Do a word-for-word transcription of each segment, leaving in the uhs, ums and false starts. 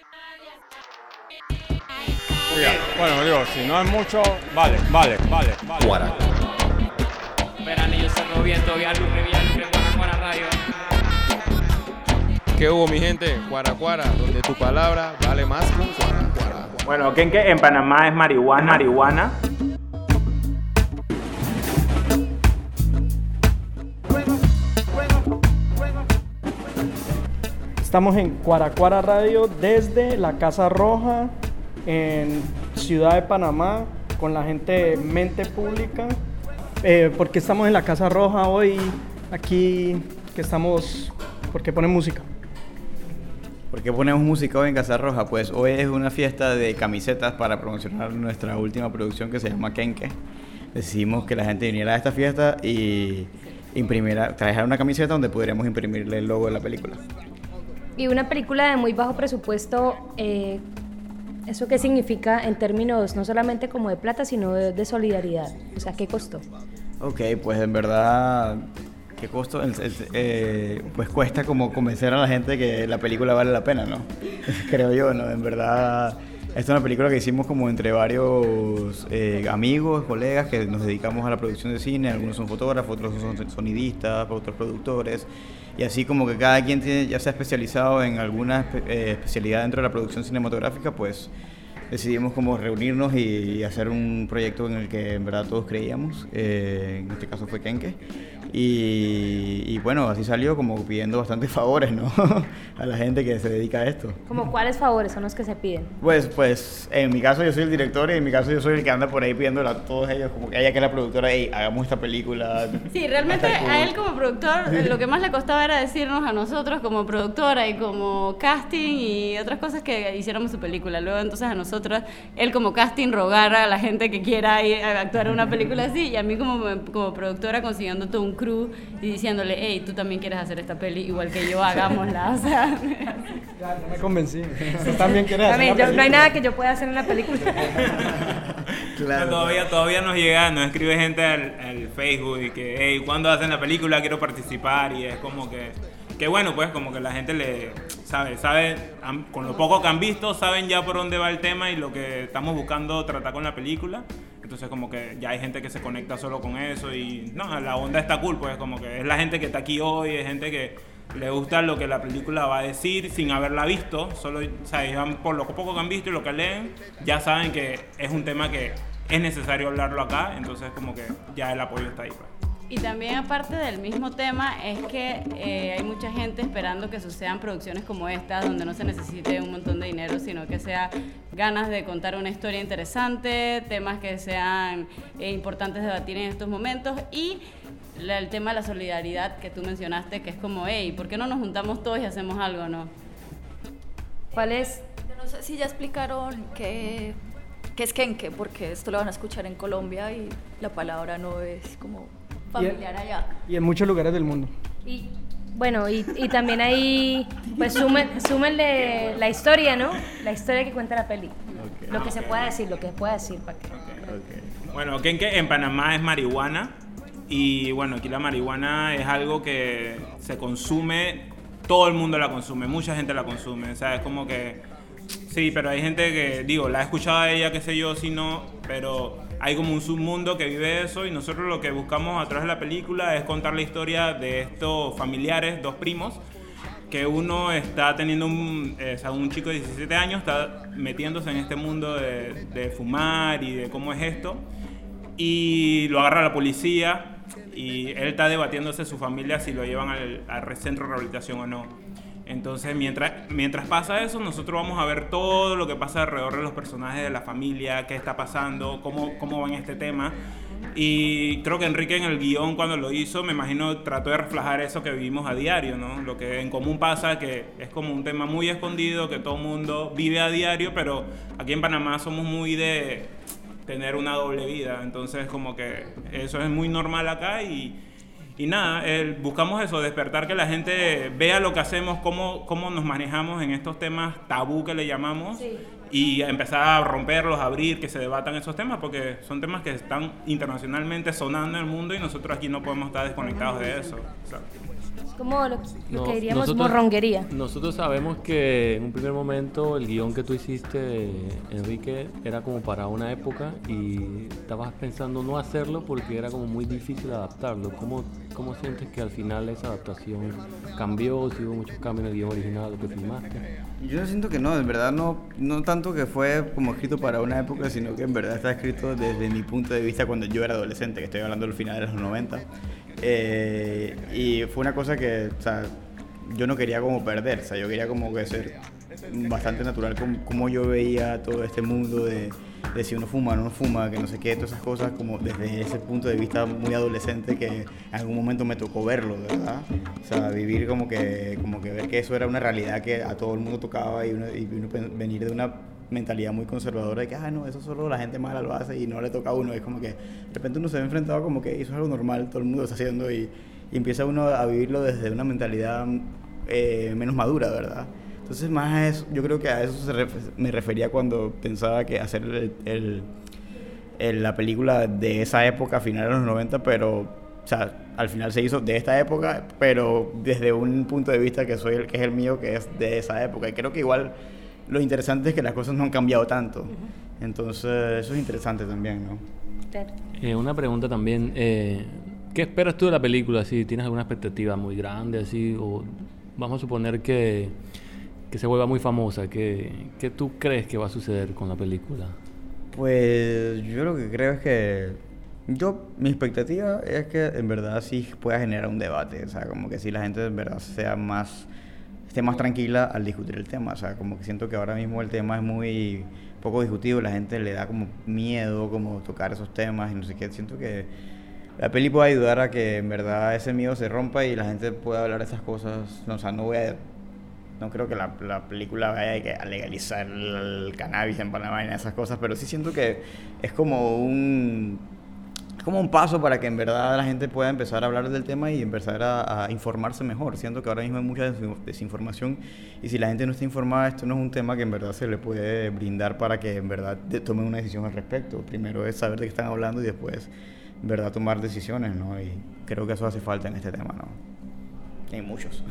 Bueno, digo, si no es mucho, vale, vale, vale, vale. Guara. Veranillo, Cerro Viento, Vialucre, Vialucre, Guara, Radio. ¿Qué hubo, mi gente? Guara, Guara, donde tu palabra vale más que un guara, guara. Bueno, ¿quién que en Panamá es marihuana? Marihuana. Estamos en Cuaracuara Radio desde la Casa Roja en Ciudad de Panamá con la gente de Mente Pública. Eh, ¿Por qué estamos en la Casa Roja hoy? Aquí que estamos, ¿por qué ponen música? ¿Por qué ponemos música hoy en Casa Roja? Pues hoy es una fiesta de camisetas para promocionar nuestra última producción que se llama Kenke. Decidimos que la gente viniera a esta fiesta y imprimiera, trajera una camiseta donde pudiéramos imprimirle el logo de la película. Y una película de muy bajo presupuesto, eh, ¿eso qué significa en términos no solamente como de plata, sino de, de solidaridad? O sea, ¿qué costó? Ok, pues en verdad, ¿qué costó? El, el, eh, pues cuesta como convencer a la gente que la película vale la pena, ¿no? Creo yo, ¿no? En verdad, esta es una película que hicimos como entre varios eh, amigos, colegas que nos dedicamos a la producción de cine. Algunos son fotógrafos, otros son sonidistas, otros productores. Y así como que cada quien tiene, ya se ha especializado en alguna eh, especialidad dentro de la producción cinematográfica, pues decidimos como reunirnos y, y hacer un proyecto en el que en verdad todos creíamos. Eh, en este caso fue Kenke. Y, y bueno, así salió como pidiendo bastantes favores, ¿no? a la gente que se dedica a esto. ¿Como cuáles favores son los que se piden? Pues, pues en mi caso yo soy el director y en mi caso yo soy el que anda por ahí pidiéndole a todos ellos, como que ella que es la productora, hey, hagamos esta película. Sí, realmente a él como productor lo que más le costaba era decirnos a nosotros como productora y como casting y otras cosas que hiciéramos su película. Luego entonces a nosotros, él como casting rogar a la gente que quiera ir a actuar en una película así y a mí como, como productora consiguiendo todo un crew y diciéndole, hey, tú también quieres hacer esta peli igual que yo, hagámosla, o sea. Ya, no me convencí. Tú también quieres hacer También, una yo, no hay nada que yo pueda hacer en la película. Claro. Todavía, todavía nos llega, nos escribe gente al, al Facebook y que, hey, ¿cuándo hacen la película? Quiero participar. Y es como que, que bueno, pues como que la gente le sabe, sabe, han, con lo poco que han visto, saben ya por dónde va el tema y lo que estamos buscando tratar con la película. Entonces como que ya hay gente que se conecta solo con eso y no, la onda está cool, pues como que es la gente que está aquí hoy, es gente que le gusta lo que la película va a decir sin haberla visto, solo, o sea, por lo poco que han visto y lo que leen, ya saben que es un tema que es necesario hablarlo acá, entonces como que ya el apoyo está ahí, pues. Y también aparte del mismo tema es que eh, hay mucha gente esperando que sucedan producciones como esta, donde no se necesite un montón de dinero, sino que sea ganas de contar una historia interesante, temas que sean eh, importantes de debatir en estos momentos y la, el tema de la solidaridad que tú mencionaste, que es como, hey, ¿por qué no nos juntamos todos y hacemos algo, no? ¿Cuál es? Yo no sé si ya explicaron qué, qué es Kenke, porque esto lo van a escuchar en Colombia y la palabra no es como familiar allá. Y en muchos lugares del mundo. Y bueno, y, y también ahí, pues sumen, súmenle la historia, ¿no? La historia que cuenta la peli. Okay. Lo que se pueda decir, lo que se pueda decir, ¿para qué? Okay. Okay. Bueno, Kenke en Panamá es marihuana. Y bueno, aquí la marihuana es algo que se consume, todo el mundo la consume, mucha gente la consume, o sea, es como que, sí, pero hay gente que, digo, la he escuchado a ella, qué sé yo, si no, pero hay como un submundo que vive eso y nosotros lo que buscamos a través de la película es contar la historia de estos familiares, dos primos, que uno está teniendo un, eh, o sea, un chico de diecisiete años, está metiéndose en este mundo de, de fumar y de cómo es esto, y lo agarra la policía. Y él está debatiéndose su familia si lo llevan al, al centro de rehabilitación o no. Entonces, mientras, mientras pasa eso, nosotros vamos a ver todo lo que pasa alrededor de los personajes de la familia, qué está pasando, cómo, cómo van este tema. Y creo que Enrique en el guión, cuando lo hizo, me imagino trató de reflejar eso que vivimos a diario, ¿no? Lo que en común pasa, que es como un tema muy escondido, que todo el mundo vive a diario, pero aquí en Panamá somos muy de tener una doble vida, entonces como que eso es muy normal acá y, y nada, eh, buscamos eso, despertar que la gente vea lo que hacemos, cómo, cómo nos manejamos en estos temas tabú que le llamamos, sí. Y empezar a romperlos, a abrir, que se debatan esos temas, porque son temas que están internacionalmente sonando en el mundo y nosotros aquí no podemos estar desconectados de eso. O sea. como lo, lo No, que diríamos nosotros- morronguería. Nosotros sabemos que en un primer momento el guión que tú hiciste, Enrique, era como para una época y estabas pensando no hacerlo porque era como muy difícil adaptarlo. ¿Cómo, cómo sientes que al final esa adaptación cambió? Si hubo muchos cambios en el guión original, lo que filmaste. Yo siento que no, en verdad no, no tanto que fue como escrito para una época, sino que en verdad está escrito desde mi punto de vista cuando yo era adolescente, que estoy hablando del final de los noventa. Eh, y fue una cosa que, o sea, yo no quería como perder, o sea, yo quería como que ser bastante natural como, como yo veía todo este mundo de, de si uno fuma o no fuma, que no sé qué, todas esas cosas, como desde ese punto de vista muy adolescente que en algún momento me tocó verlo, ¿verdad? O sea, vivir como que, como que ver que eso era una realidad que a todo el mundo tocaba y uno, y uno venir de una mentalidad muy conservadora de que, ah, no, eso solo la gente mala lo hace y no le toca a uno. Es como que de repente uno se ve enfrentado como que eso es algo normal, todo el mundo lo está haciendo y, y empieza uno a vivirlo desde una mentalidad eh, menos madura, ¿verdad? Entonces, más a eso, yo creo que a eso se ref me refería cuando pensaba que hacer el, el, el, la película de esa época, a finales de los noventa, pero, o sea, al final se hizo de esta época, pero desde un punto de vista que, soy el, que es el mío, que es de esa época. Y creo que igual lo interesante es que las cosas no han cambiado tanto. Entonces, eso es interesante también, ¿no? Eh, una pregunta también, eh, ¿qué esperas tú de la película? Si ¿tienes alguna expectativa muy grande, así, o vamos a suponer que, que se vuelva muy famosa? ¿Qué, ¿Qué tú crees que va a suceder con la película? Pues yo lo que creo es que yo, mi expectativa es que en verdad sí pueda generar un debate, o sea, como que sí la gente en verdad sea más, esté más tranquila al discutir el tema, o sea, como que siento que ahora mismo el tema es muy poco discutido, la gente le da como miedo como tocar esos temas y no sé qué, siento que la peli puede ayudar a que en verdad ese miedo se rompa y la gente pueda hablar de esas cosas, no, o sea, no voy a... No creo que la, la película vaya a legalizar el, el cannabis en Panamá y esas cosas, pero sí siento que es como un, es como un paso para que en verdad la gente pueda empezar a hablar del tema y empezar a, a informarse mejor. Siento que ahora mismo hay mucha desinformación y si la gente no está informada, esto no es un tema que en verdad se le puede brindar para que en verdad tomen una decisión al respecto. Primero es saber de qué están hablando y después en verdad tomar decisiones, ¿no? Y creo que eso hace falta en este tema, ¿no? Hay muchos.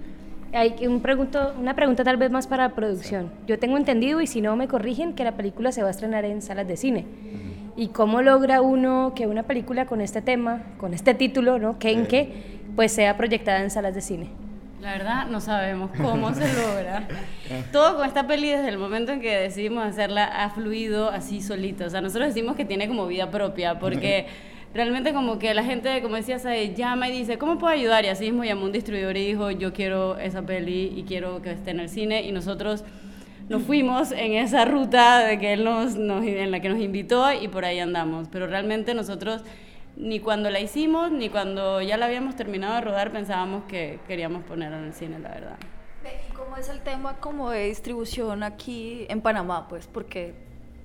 Hay un pregunto, una pregunta tal vez más para la producción. Yo tengo entendido, y si no me corrigen, que la película se va a estrenar en salas de cine. Uh-huh. ¿Y cómo logra uno que una película con este tema, con este título, ¿no? Kenke, pues sea proyectada en salas de cine? La verdad, no sabemos cómo se logra. Todo con esta peli, desde el momento en que decidimos hacerla, ha fluido así solito. O sea, nosotros decimos que tiene como vida propia, porque... realmente como que la gente, como decías, llama y dice, ¿cómo puedo ayudar? Y así mismo llamó un distribuidor y dijo, yo quiero esa peli y quiero que esté en el cine. Y nosotros nos fuimos en esa ruta de que él nos, nos, en la que nos invitó y por ahí andamos. Pero realmente nosotros, ni cuando la hicimos, ni cuando ya la habíamos terminado de rodar, pensábamos que queríamos ponerla en el cine, la verdad. ¿Y cómo es el tema como de distribución aquí en Panamá? Pues porque...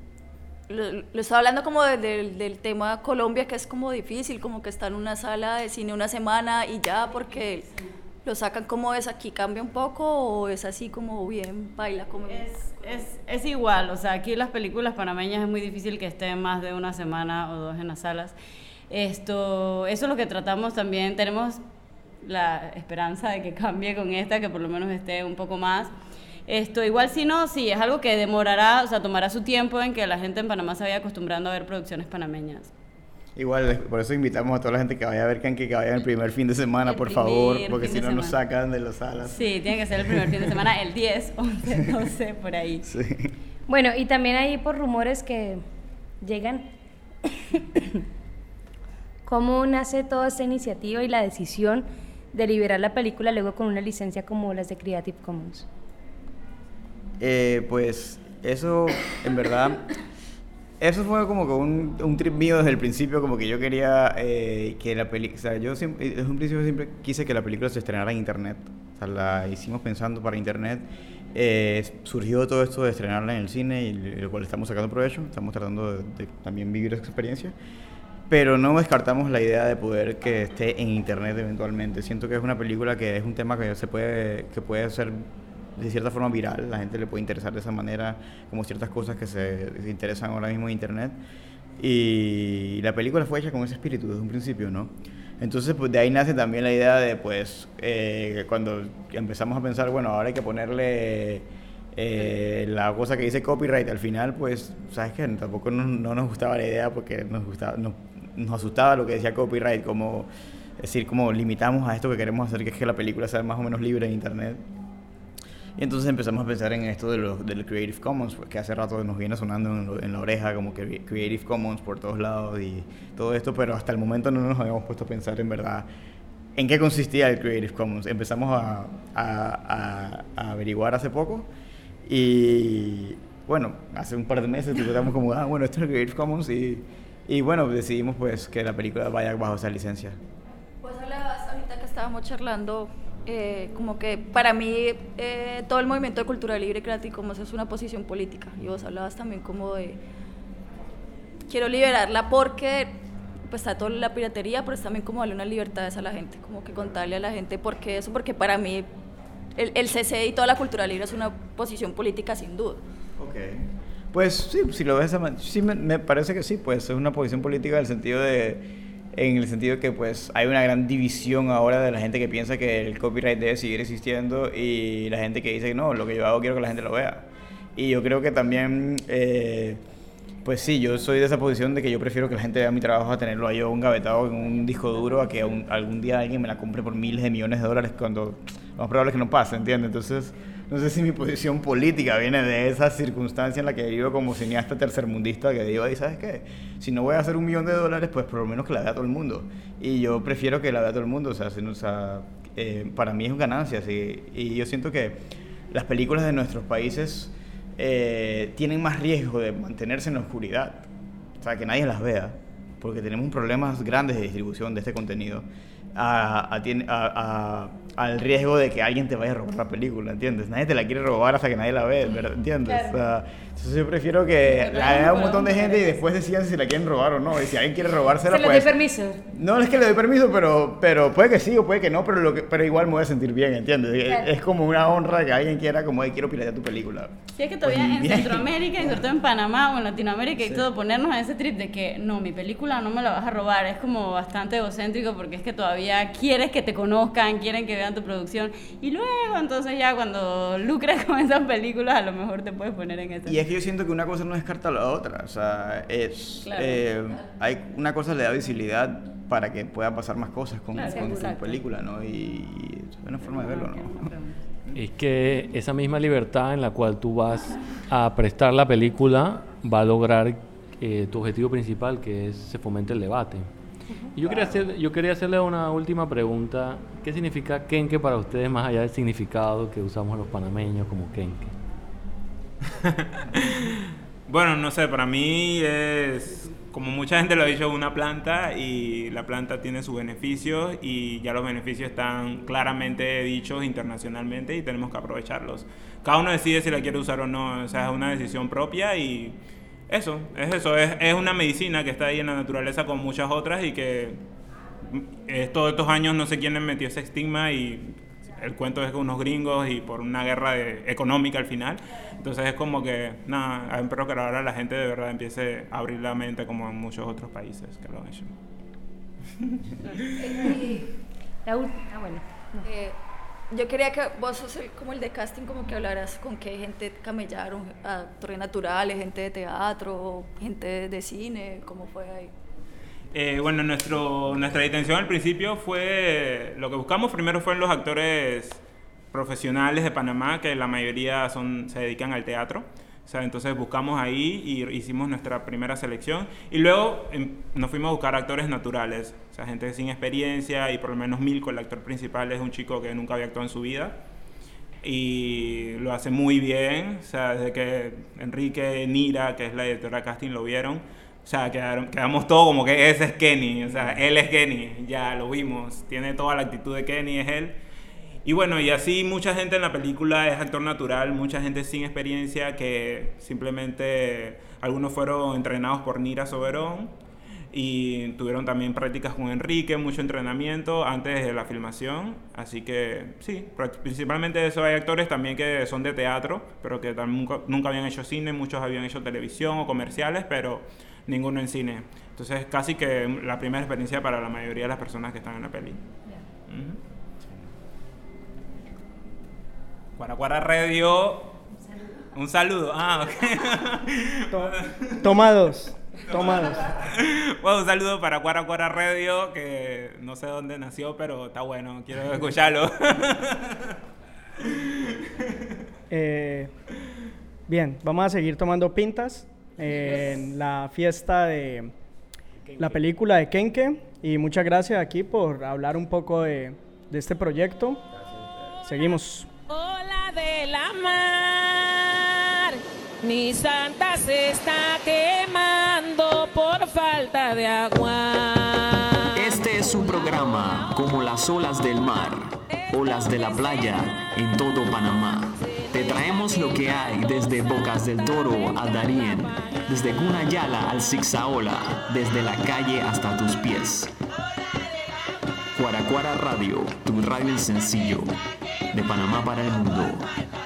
Lo, lo estaba hablando como de, de, del tema Colombia, que es como difícil, como que está en una sala de cine una semana y ya, porque lo sacan. ¿Cómo es aquí? ¿Cambia un poco o es así como bien baila? Como... Es, es, es igual, o sea, aquí las películas panameñas es muy difícil que estén más de una semana o dos en las salas. Esto, eso es lo que tratamos también, tenemos la esperanza de que cambie con esta, que por lo menos esté un poco más. Esto, igual si no, sí, es algo que demorará, o sea, tomará su tiempo en que la gente en Panamá se vaya acostumbrando a ver producciones panameñas. Igual, por eso invitamos a toda la gente que vaya a ver Kenke, que vaya el primer fin de semana, el por favor, porque si no nos sacan de las salas. Sí, tiene que ser el primer fin de semana, el diez, once, doce, por ahí. Sí. Bueno, y también hay por rumores que llegan. ¿Cómo nace toda esta iniciativa y la decisión de liberar la película luego con una licencia como las de Creative Commons? Eh, pues eso, en verdad, eso fue como que un, un trip mío desde el principio, como que yo quería eh, que la película, o sea, yo siempre, desde un principio siempre quise que la película se estrenara en internet, o sea, la hicimos pensando para internet, eh, surgió todo esto de estrenarla en el cine, y lo cual estamos sacando provecho, estamos tratando de, de también vivir esa experiencia, pero no descartamos la idea de poder que esté en internet eventualmente. Siento que es una película que es un tema que se puede, que puede ser de cierta forma viral, la gente le puede interesar de esa manera, como ciertas cosas que se, se interesan ahora mismo en internet, y la película fue hecha con ese espíritu desde un principio, ¿no? Entonces, pues de ahí nace también la idea de, pues, eh, cuando empezamos a pensar, bueno, ahora hay que ponerle eh, la cosa que dice copyright al final, pues, ¿sabes qué? Tampoco no, no nos gustaba la idea porque nos, gustaba, nos, nos asustaba lo que decía copyright, como, es decir, como limitamos a esto que queremos hacer, que es que la película sea más o menos libre en internet. Y entonces empezamos a pensar en esto de lo, del Creative Commons, que hace rato nos viene sonando en, lo, en la oreja, como que Creative Commons por todos lados y todo esto, pero hasta el momento no nos habíamos puesto a pensar en verdad en qué consistía el Creative Commons. Empezamos a, a, a, a averiguar hace poco y, bueno, hace un par de meses estamos como, ah, bueno, esto es el Creative Commons y, y, bueno, decidimos pues que la película vaya bajo esa licencia. Pues hablabas ahorita que estábamos charlando. Eh, como que para mí eh, todo el movimiento de cultura libre y Creative Commons es una posición política, y vos hablabas también como de quiero liberarla porque pues está toda la piratería, pero es también como darle unas libertades a la gente, como que contarle a la gente por qué eso, porque para mí el, el C C y toda la cultura libre es una posición política sin duda. Okay. Pues sí, si lo ves de esa manera, sí me, me parece que sí, pues es una posición política en el sentido de en el sentido que pues hay una gran división ahora de la gente que piensa que el copyright debe seguir existiendo y la gente que dice que no, lo que yo hago quiero que la gente lo vea. Y yo creo que también, eh, pues sí, yo soy de esa posición de que yo prefiero que la gente vea mi trabajo a tenerlo ahí engavetado en un disco duro a que un, algún día alguien me la compre por miles de millones de dólares cuando lo más probable es que no pase, ¿entiendes? Entonces, no sé si mi posición política viene de esa circunstancia en la que vivo como cineasta tercermundista que digo, ahí, ¿sabes qué? Si no voy a hacer un millón de dólares, pues por lo menos que la vea todo el mundo. Y yo prefiero que la vea todo el mundo, o sea, si no, o sea eh, para mí es ganancia, ¿sí? Y yo siento que las películas de nuestros países eh, tienen más riesgo de mantenerse en la oscuridad, o sea, que nadie las vea, porque tenemos problemas grandes de distribución de este contenido. A, a, a, a, al riesgo de que alguien te vaya a robar la película, ¿entiendes? Nadie te la quiere robar hasta que nadie la ve, ¿verdad? ¿Entiendes? Claro. O sea, entonces yo prefiero que la vea un montón de gente y después decidan si la quieren robar o no. Y si alguien quiere robársela, ¿Se le pues... doy permiso? No es que le doy permiso, pero, pero puede que sí o puede que no, pero, lo que, pero igual me voy a sentir bien, ¿entiendes? Claro. Es como una honra que alguien quiera como, hey, quiero piratear tu película. Sí, es que todavía pues, en bien. Centroamérica y sobre todo en Panamá o en Latinoamérica y sí. todo, ponernos en ese trip de que no, mi película no me la vas a robar, es como bastante egocéntrico porque es que todavía quieres que te conozcan, quieren que vean tu producción y luego entonces ya cuando lucras con esas películas a lo mejor te puedes poner en ese. Y es que yo siento que una cosa no descarta la otra, o sea, es, claro. eh, hay una cosa le da visibilidad para que pueda pasar más cosas con, claro, con tu película, ¿no? Y, y es una forma de verlo, ¿no? Es que esa misma libertad en la cual tú vas a prestar la película va a lograr eh, tu objetivo principal, que es se fomente el debate. Y yo quería, hacer, yo quería hacerle una última pregunta. ¿Qué significa Kenque para ustedes más allá del significado que usamos los panameños como Kenque? Bueno, no sé, para mí es, como mucha gente lo ha dicho, una planta y la planta tiene sus beneficios y ya los beneficios están claramente dichos internacionalmente y tenemos que aprovecharlos. Cada uno decide si la quiere usar o no, o sea, es una decisión propia y eso, es eso, es, es una medicina que está ahí en la naturaleza con muchas otras y que eh, todos estos años no sé quién le metió ese estigma y el cuento es con unos gringos y por una guerra de, económica al final. Entonces es como que, nada, espero que ahora la gente de verdad empiece a abrir la mente como en muchos otros países que lo han hecho. La última, ah, bueno. No. Eh, yo quería que vos sos el, como el de casting, como que hablaras con qué gente camellaron, actores naturales, gente de teatro, gente de cine, ¿cómo fue ahí? Eh, bueno, nuestro, nuestra intención al principio fue, lo que buscamos primero fueron los actores profesionales de Panamá, que la mayoría son, se dedican al teatro. O sea, entonces buscamos ahí y hicimos nuestra primera selección. Y luego eh, nos fuimos a buscar actores naturales, o sea, gente sin experiencia, y por lo menos Milko, el actor principal, es un chico que nunca había actuado en su vida. Y lo hace muy bien, o sea, desde que Enrique Nira, que es la directora de casting, lo vieron. O sea, quedaron, quedamos todos como que ese es Kenny, o sea, él es Kenny, ya lo vimos, tiene toda la actitud de Kenny, es él. Y bueno, y así mucha gente en la película es actor natural, mucha gente sin experiencia que simplemente, algunos fueron entrenados por Nira Soberón y tuvieron también prácticas con Enrique, mucho entrenamiento antes de la filmación, así que sí, principalmente eso. Hay actores también que son de teatro, pero que nunca, nunca habían hecho cine, muchos habían hecho televisión o comerciales, pero ninguno en cine. Entonces casi que la primera experiencia para la mayoría de las personas que están en la peli. Yeah. Uh-huh. Cuara Cuara Radio. Un saludo. Ah, ok. To- toma dos. Toma dos. Bueno, un saludo para Cuara Cuara Radio, que no sé dónde nació, pero está bueno, quiero escucharlo. eh, bien, vamos a seguir tomando pintas en la fiesta de la película de Kenke, y muchas gracias aquí por hablar un poco de, de este proyecto. Seguimos. Ola de la mar, mi santa se está quemando por falta de agua. Este es un programa como las olas del mar, olas de la playa en todo Panamá. Te traemos lo que hay desde Bocas del Toro al Darién, desde Cunayala al Zigzaola, desde la calle hasta tus pies. Cuara Cuara Radio, tu radio en sencillo, de Panamá para el mundo.